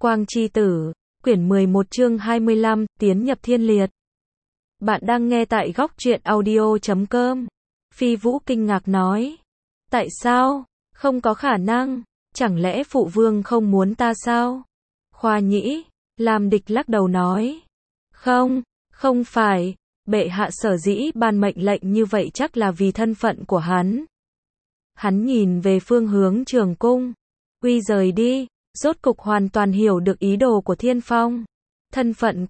Quang Chi Tử, quyển 11 chương 25, tiến nhập thiên liệt. Bạn đang nghe tại góc truyện audio.com. Phi Vũ kinh ngạc nói. Tại sao? Không có khả năng. Chẳng lẽ phụ vương không muốn ta sao? Khoa Nhĩ, Lam Địch lắc đầu nói. Không phải. Bệ hạ sở dĩ ban mệnh lệnh như vậy chắc là vì thân phận của hắn. Hắn nhìn về phương hướng Trường Cung. Uy rời đi. Rốt cục hoàn toàn hiểu được ý đồ của Thiên Phong. Thân phận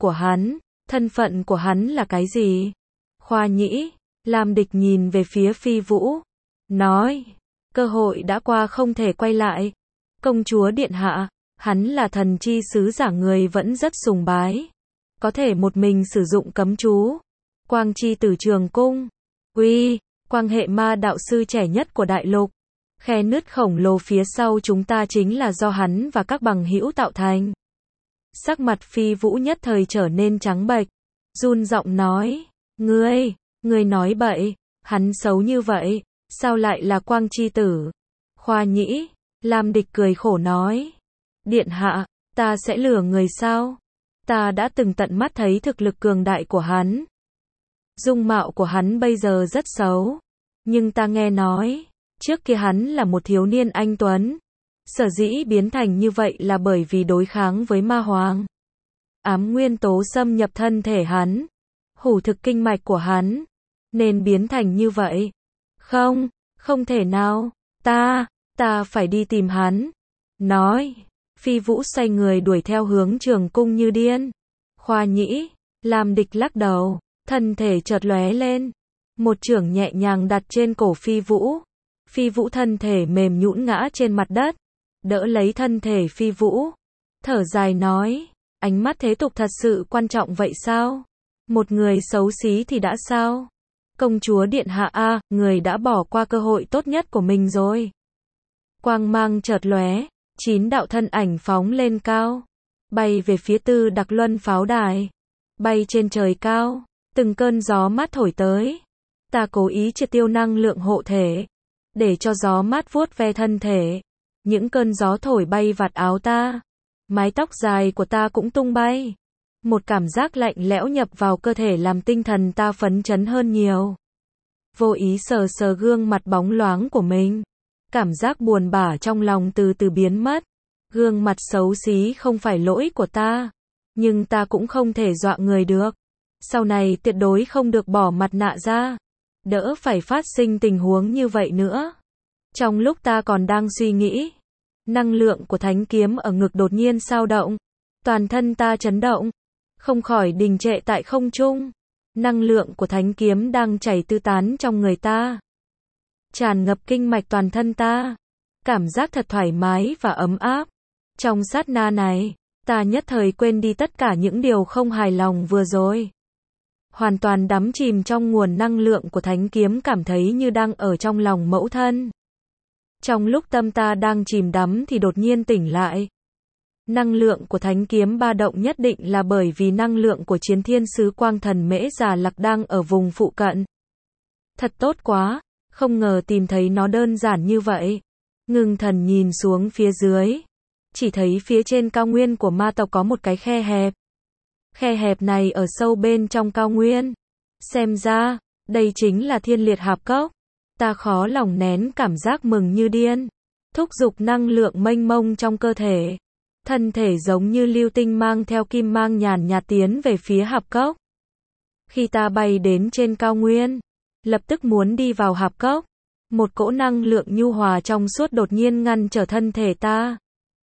của hắn là cái gì? Khoa Nhĩ, Lam Địch nhìn về phía Phi Vũ. Nói, cơ hội đã qua không thể quay lại. Công chúa điện hạ, hắn là thần chi sứ giả người vẫn rất sùng bái. Có thể một mình sử dụng cấm chú. Quang Chi Tử Trường Cung. Uy, Quang hệ ma đạo sư trẻ nhất của đại lục. Khe nứt khổng lồ phía sau chúng ta chính là do hắn và các bằng hữu tạo thành. Sắc mặt Phi Vũ nhất thời trở nên trắng bệch, run giọng nói, ngươi nói bậy, hắn xấu như vậy, sao lại là Quang Chi Tử? Khoa Nhĩ, Lam Địch cười khổ nói, điện hạ, ta sẽ lừa người sao? Ta đã từng tận mắt thấy thực lực cường đại của hắn. Dung mạo của hắn bây giờ rất xấu, nhưng ta nghe nói, trước kia hắn là một thiếu niên anh tuấn. Sở dĩ biến thành như vậy là bởi vì đối kháng với ma hoàng. Ám nguyên tố xâm nhập thân thể hắn. Hủ thực kinh mạch của hắn. Nên biến thành như vậy. Không thể nào. Ta phải đi tìm hắn. Nói. Phi Vũ xoay người đuổi theo hướng Trường Cung như điên. Khoa Nhĩ, Lam Địch lắc đầu. Thân thể chợt lóe lên. Một chưởng nhẹ nhàng đặt trên cổ Phi Vũ. Phi Vũ thân thể mềm nhũn ngã trên mặt đất, đỡ lấy thân thể Phi Vũ, thở dài nói, ánh mắt thế tục thật sự quan trọng vậy sao? Một người xấu xí thì đã sao? Công chúa điện hạ a, người đã bỏ qua cơ hội tốt nhất của mình rồi. Quang mang chợt lóe, 9 đạo thân ảnh phóng lên cao, bay về phía Tư Đặc Luân pháo đài. Bay trên trời cao, từng cơn gió mát thổi tới. Ta cố ý triệt tiêu năng lượng hộ thể, để cho gió mát vuốt ve thân thể. Những cơn gió thổi bay vạt áo ta. Mái tóc dài của ta cũng tung bay. Một cảm giác lạnh lẽo nhập vào cơ thể làm tinh thần ta phấn chấn hơn nhiều. Vô ý sờ sờ gương mặt bóng loáng của mình. Cảm giác buồn bã trong lòng từ từ biến mất. Gương mặt xấu xí không phải lỗi của ta. Nhưng ta cũng không thể dọa người được. Sau này tuyệt đối không được bỏ mặt nạ ra. Đỡ phải phát sinh tình huống như vậy nữa. Trong lúc ta còn đang suy nghĩ, năng lượng của thánh kiếm ở ngực đột nhiên xao động. Toàn thân ta chấn động, không khỏi đình trệ tại không trung. Năng lượng của thánh kiếm đang chảy tứ tán trong người ta, tràn ngập kinh mạch toàn thân ta. Cảm giác thật thoải mái và ấm áp. Trong sát na này, ta nhất thời quên đi tất cả những điều không hài lòng vừa rồi. Hoàn toàn đắm chìm trong nguồn năng lượng của thánh kiếm, cảm thấy như đang ở trong lòng mẫu thân. Trong lúc tâm ta đang chìm đắm thì đột nhiên tỉnh lại. Năng lượng của thánh kiếm ba động nhất định là bởi vì năng lượng của chiến thiên sứ quang thần Mễ Già Lạc đang ở vùng phụ cận. Thật tốt quá, không ngờ tìm thấy nó đơn giản như vậy. Ngưng thần nhìn xuống phía dưới, chỉ thấy phía trên cao nguyên của ma tộc có một cái khe hẹp. Khe hẹp này ở sâu bên trong cao nguyên. Xem ra, đây chính là thiên liệt hạp cốc. Ta khó lòng nén cảm giác mừng như điên. Thúc giục năng lượng mênh mông trong cơ thể. Thân thể giống như lưu tinh mang theo kim mang nhàn nhạt tiến về phía hạp cốc. Khi ta bay đến trên cao nguyên, lập tức muốn đi vào hạp cốc. Một cỗ năng lượng nhu hòa trong suốt đột nhiên ngăn trở thân thể ta.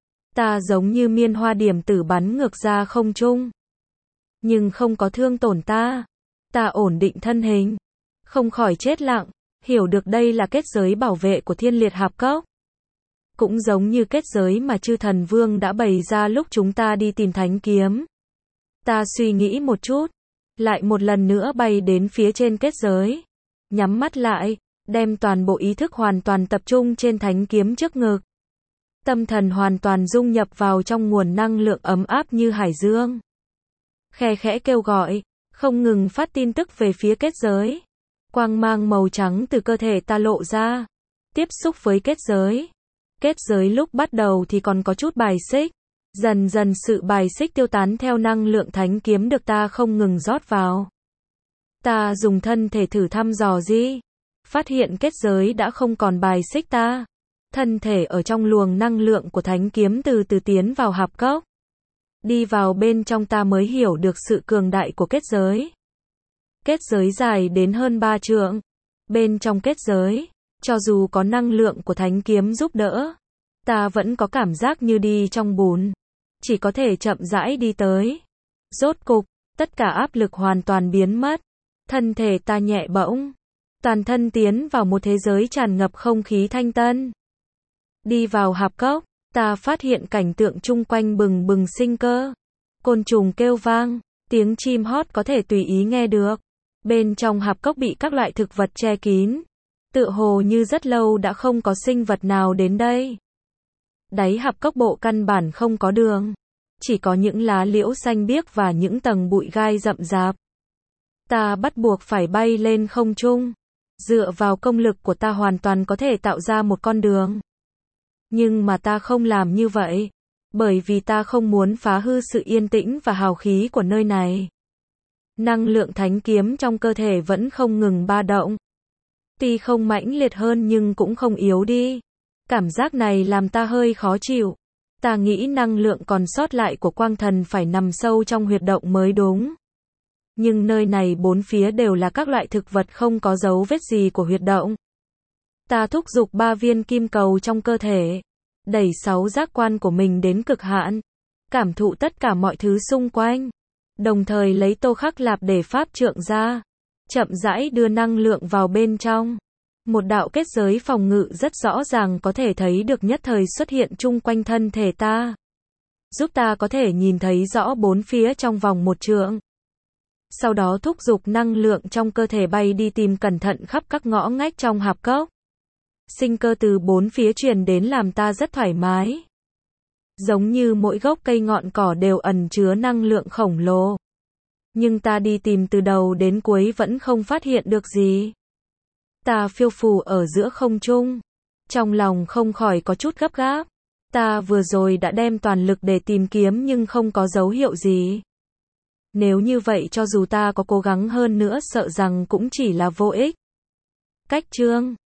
Ta giống như miên hoa điểm tử bắn ngược ra không trung. Nhưng không có thương tổn ta. Ta ổn định thân hình, không khỏi chết lặng, hiểu được đây là kết giới bảo vệ của thiên liệt hạp cốc. Cũng giống như kết giới mà chư thần vương đã bày ra lúc chúng ta đi tìm thánh kiếm. Ta suy nghĩ một chút, lại một lần nữa bay đến phía trên kết giới. Nhắm mắt lại, đem toàn bộ ý thức hoàn toàn tập trung trên thánh kiếm trước ngực. Tâm thần hoàn toàn dung nhập vào trong nguồn năng lượng ấm áp như hải dương. Khe khẽ kêu gọi, không ngừng phát tin tức về phía kết giới. Quang mang màu trắng từ cơ thể ta lộ ra, tiếp xúc với kết giới. Kết giới lúc bắt đầu thì còn có chút bài xích, Dần dần sự bài xích tiêu tán theo năng lượng thánh kiếm được ta không ngừng rót vào. Ta dùng thân thể thử thăm dò phát hiện kết giới đã không còn bài xích ta. Thân thể ở trong luồng năng lượng của thánh kiếm từ từ tiến vào hạp cốc. Đi vào bên trong ta mới hiểu được sự cường đại của kết giới. Kết giới dài đến hơn 3 trượng. Bên trong kết giới, cho dù có năng lượng của thánh kiếm giúp đỡ, ta vẫn có cảm giác như đi trong bùn. Chỉ có thể chậm rãi đi tới. Rốt cục, tất cả áp lực hoàn toàn biến mất. Thân thể ta nhẹ bỗng. Toàn thân tiến vào một thế giới tràn ngập không khí thanh tân. Đi vào hạp cốc, ta phát hiện cảnh tượng chung quanh bừng bừng sinh cơ. Côn trùng kêu vang, tiếng chim hót có thể tùy ý nghe được. Bên trong hạp cốc bị các loại thực vật che kín. Tựa hồ như rất lâu đã không có sinh vật nào đến đây. Đáy hạp cốc bộ căn bản không có đường. Chỉ có những lá liễu xanh biếc và những tầng bụi gai rậm rạp. Ta bắt buộc phải bay lên không trung. Dựa vào công lực của ta hoàn toàn có thể tạo ra một con đường. Nhưng mà ta không làm như vậy. Bởi vì ta không muốn phá hư sự yên tĩnh và hào khí của nơi này. Năng lượng thánh kiếm trong cơ thể vẫn không ngừng ba động. Tuy không mãnh liệt hơn nhưng cũng không yếu đi. Cảm giác này làm ta hơi khó chịu. Ta nghĩ năng lượng còn sót lại của quang thần phải nằm sâu trong huyệt động mới đúng. Nhưng nơi này bốn phía đều là các loại thực vật không có dấu vết gì của huyệt động. Ta thúc giục 3 viên kim cầu trong cơ thể. Đẩy 6 giác quan của mình đến cực hạn. Cảm thụ tất cả mọi thứ xung quanh. Đồng thời lấy tô khắc lạp để pháp trượng ra. Chậm rãi đưa năng lượng vào bên trong. Một đạo kết giới phòng ngự rất rõ ràng có thể thấy được nhất thời xuất hiện chung quanh thân thể ta. Giúp ta có thể nhìn thấy rõ bốn phía trong vòng 1 trượng. Sau đó thúc giục năng lượng trong cơ thể bay đi tìm cẩn thận khắp các ngõ ngách trong hạp cốc. Sinh cơ từ bốn phía truyền đến làm ta rất thoải mái. Giống như mỗi gốc cây ngọn cỏ đều ẩn chứa năng lượng khổng lồ. Nhưng ta đi tìm từ đầu đến cuối vẫn không phát hiện được gì. Ta phiêu phù ở giữa không trung. Trong lòng không khỏi có chút gấp gáp. Ta vừa rồi đã đem toàn lực để tìm kiếm nhưng không có dấu hiệu gì. Nếu như vậy cho dù ta có cố gắng hơn nữa sợ rằng cũng chỉ là vô ích. Cách chương